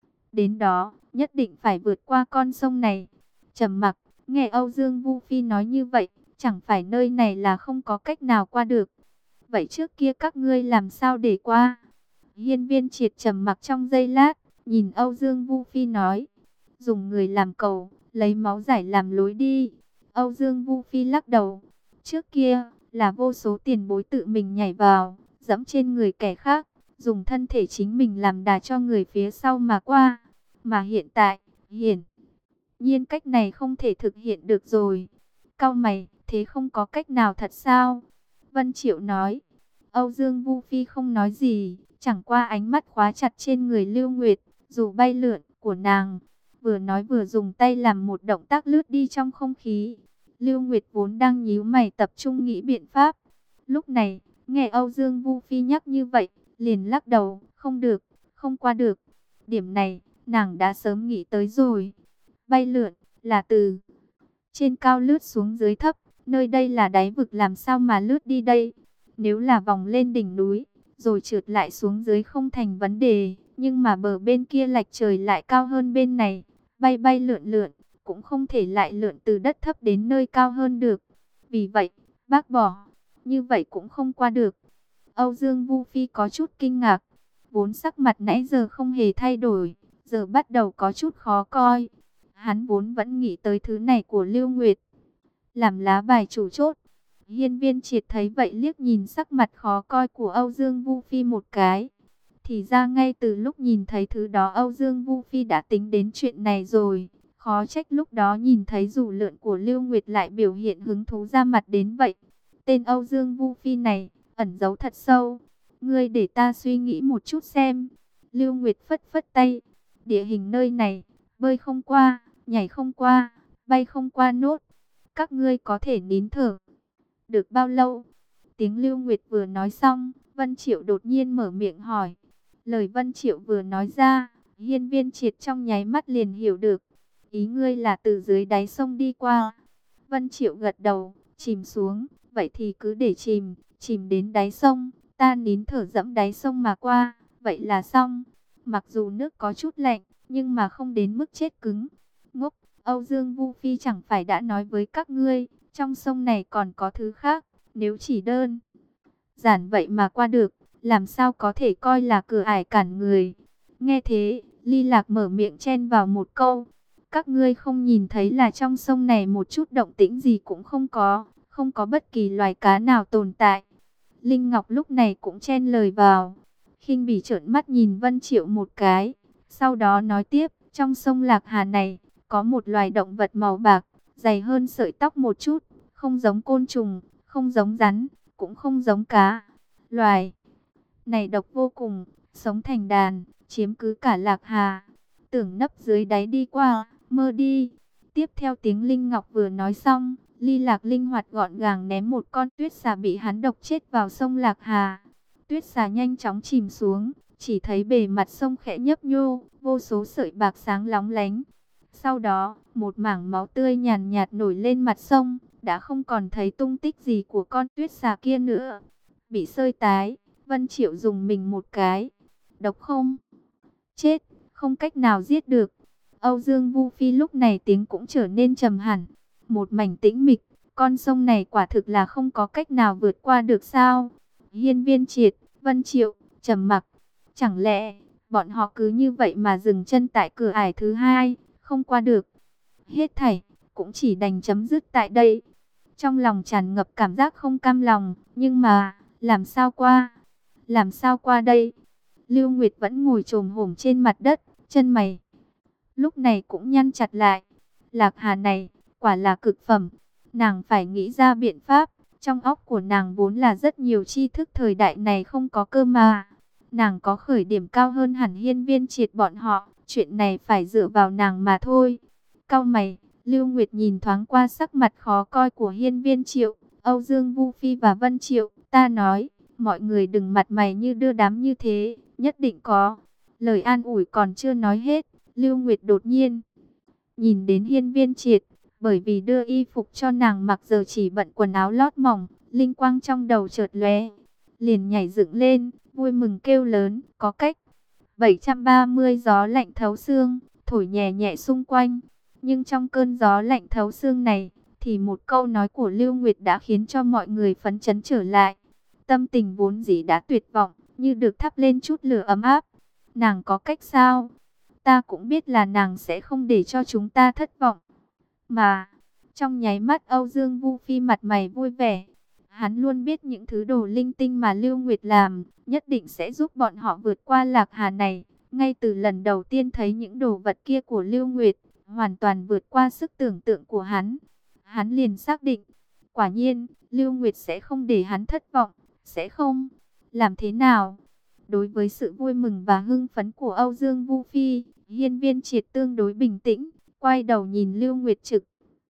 đến đó, nhất định phải vượt qua con sông này. Trầm mặc, nghe Âu Dương Vu Phi nói như vậy, chẳng phải nơi này là không có cách nào qua được. Vậy trước kia các ngươi làm sao để qua? Hiên Viên Triệt trầm mặc trong giây lát, nhìn Âu Dương Vu Phi nói, dùng người làm cầu, lấy máu giải làm lối đi. Âu Dương Vu Phi lắc đầu, trước kia là vô số tiền bối tự mình nhảy vào, dẫm trên người kẻ khác, dùng thân thể chính mình làm đà cho người phía sau mà qua. Mà hiện tại, hiển nhiên cách này không thể thực hiện được rồi. Cau mày, thế không có cách nào thật sao? Vân Triệu nói. Âu Dương Vu Phi không nói gì, chẳng qua ánh mắt khóa chặt trên người Lưu Nguyệt, dù bay lượn của nàng. Vừa nói vừa dùng tay làm một động tác lướt đi trong không khí. Lưu Nguyệt vốn đang nhíu mày tập trung nghĩ biện pháp. Lúc này, nghe Âu Dương Vu Phi nhắc như vậy, liền lắc đầu, không được, không qua được. Điểm này, nàng đã sớm nghĩ tới rồi. Bay lượn, là từ trên cao lướt xuống dưới thấp, nơi đây là đáy vực làm sao mà lướt đi đây? Nếu là vòng lên đỉnh núi, rồi trượt lại xuống dưới không thành vấn đề, nhưng mà bờ bên kia lệch trời lại cao hơn bên này, bay bay lượn lượn, cũng không thể lại lượn từ đất thấp đến nơi cao hơn được. Vì vậy, bác bỏ, như vậy cũng không qua được. Âu Dương Vu Phi có chút kinh ngạc, vốn sắc mặt nãy giờ không hề thay đổi, giờ bắt đầu có chút khó coi. Hắn vốn vẫn nghĩ tới thứ này của Lưu Nguyệt, làm lá bài chủ chốt. Hiên Viên Triệt thấy vậy liếc nhìn sắc mặt khó coi của Âu Dương Vu Phi một cái. Thì ra ngay từ lúc nhìn thấy thứ đó Âu Dương Vu Phi đã tính đến chuyện này rồi. Khó trách lúc đó nhìn thấy dù lượn của Lưu Nguyệt lại biểu hiện hứng thú ra mặt đến vậy. Tên Âu Dương Vu Phi này, ẩn giấu thật sâu. Ngươi để ta suy nghĩ một chút xem. Lưu Nguyệt phất phất tay. Địa hình nơi này, bơi không qua, nhảy không qua, bay không qua nốt. Các ngươi có thể nín thở. Được bao lâu? Tiếng Lưu Nguyệt vừa nói xong, Vân Triệu đột nhiên mở miệng hỏi. Lời Vân Triệu vừa nói ra, Hiên Viên Triệt trong nháy mắt liền hiểu được. Ý ngươi là từ dưới đáy sông đi qua. Vân Triệu gật đầu, chìm xuống. Vậy thì cứ để chìm đến đáy sông. Ta nín thở dẫm đáy sông mà qua. Vậy là xong. Mặc dù nước có chút lạnh, nhưng mà không đến mức chết cứng. Ngốc, Âu Dương Vu Phi chẳng phải đã nói với các ngươi, trong sông này còn có thứ khác. Nếu chỉ đơn giản vậy mà qua được, làm sao có thể coi là cửa ải cản người. Nghe thế, Ly Lạc mở miệng chen vào một câu. Các ngươi không nhìn thấy là trong sông này một chút động tĩnh gì cũng không có bất kỳ loài cá nào tồn tại. Linh Ngọc lúc này cũng chen lời vào. Khinh Bỉ trợn mắt nhìn Vân Triệu một cái, sau đó nói tiếp, trong sông Lạc Hà này, có một loài động vật màu bạc, dày hơn sợi tóc một chút, không giống côn trùng, không giống rắn, cũng không giống cá. Loài này độc vô cùng, sống thành đàn, chiếm cứ cả Lạc Hà. Tưởng nấp dưới đáy đi qua, mơ đi. Tiếp theo tiếng Linh Ngọc vừa nói xong, Ly Lạc linh hoạt gọn gàng ném một con tuyết xà bị hắn độc chết vào sông Lạc Hà. Tuyết xà nhanh chóng chìm xuống, chỉ thấy bề mặt sông khẽ nhấp nhô, vô số sợi bạc sáng lóng lánh. Sau đó, một mảng máu tươi nhàn nhạt nổi lên mặt sông, đã không còn thấy tung tích gì của con tuyết xà kia nữa. Bị sơi tái, Vân Triệu dùng mình một cái. Độc không? Chết, không cách nào giết được. Âu Dương Vu Phi lúc này tiếng cũng trở nên trầm hẳn. Một mảnh tĩnh mịch, con sông này quả thực là không có cách nào vượt qua được sao? Hiên Viên Triệt, Vân Triệu, trầm mặc. Chẳng lẽ, bọn họ cứ như vậy mà dừng chân tại cửa ải thứ hai, không qua được. Hết thảy, cũng chỉ đành chấm dứt tại đây. Trong lòng tràn ngập cảm giác không cam lòng, nhưng mà, làm sao qua? Làm sao qua đây? Lưu Nguyệt vẫn ngồi chồm hổm trên mặt đất, chân mày lúc này cũng nhăn chặt lại. Lạc Hà này, quả là cực phẩm. Nàng phải nghĩ ra biện pháp. Trong óc của nàng vốn là rất nhiều tri thức thời đại này không có cơ mà. Nàng có khởi điểm cao hơn hẳn Hiên Viên Triệt bọn họ. Chuyện này phải dựa vào nàng mà thôi. Cau mày, Lưu Nguyệt nhìn thoáng qua sắc mặt khó coi của Hiên Viên Triệu, Âu Dương Vu Phi và Vân Triệu. Ta nói, mọi người đừng mặt mày như đưa đám như thế. Nhất định có. Lời an ủi còn chưa nói hết, Lưu Nguyệt đột nhiên nhìn đến Hiên Viên Triệt, bởi vì đưa y phục cho nàng mặc giờ chỉ bận quần áo lót mỏng, linh quang trong đầu chợt lóe, liền nhảy dựng lên, vui mừng kêu lớn, có cách. 730 gió lạnh thấu xương, thổi nhẹ nhẹ xung quanh, nhưng trong cơn gió lạnh thấu xương này, thì một câu nói của Lưu Nguyệt đã khiến cho mọi người phấn chấn trở lại. Tâm tình vốn dĩ đã tuyệt vọng, như được thắp lên chút lửa ấm áp. Nàng có cách sao? Ta cũng biết là nàng sẽ không để cho chúng ta thất vọng. Mà, trong nháy mắt Âu Dương Vu Phi mặt mày vui vẻ. Hắn luôn biết những thứ đồ linh tinh mà Lưu Nguyệt làm, nhất định sẽ giúp bọn họ vượt qua Lạc Hà này. Ngay từ lần đầu tiên thấy những đồ vật kia của Lưu Nguyệt, hoàn toàn vượt qua sức tưởng tượng của hắn. Hắn liền xác định, quả nhiên, Lưu Nguyệt sẽ không để hắn thất vọng, sẽ không. Làm thế nào? Đối với sự vui mừng và hưng phấn của Âu Dương Vu Phi, Hiên Viên Triệt tương đối bình tĩnh, quay đầu nhìn Lưu Nguyệt Trực,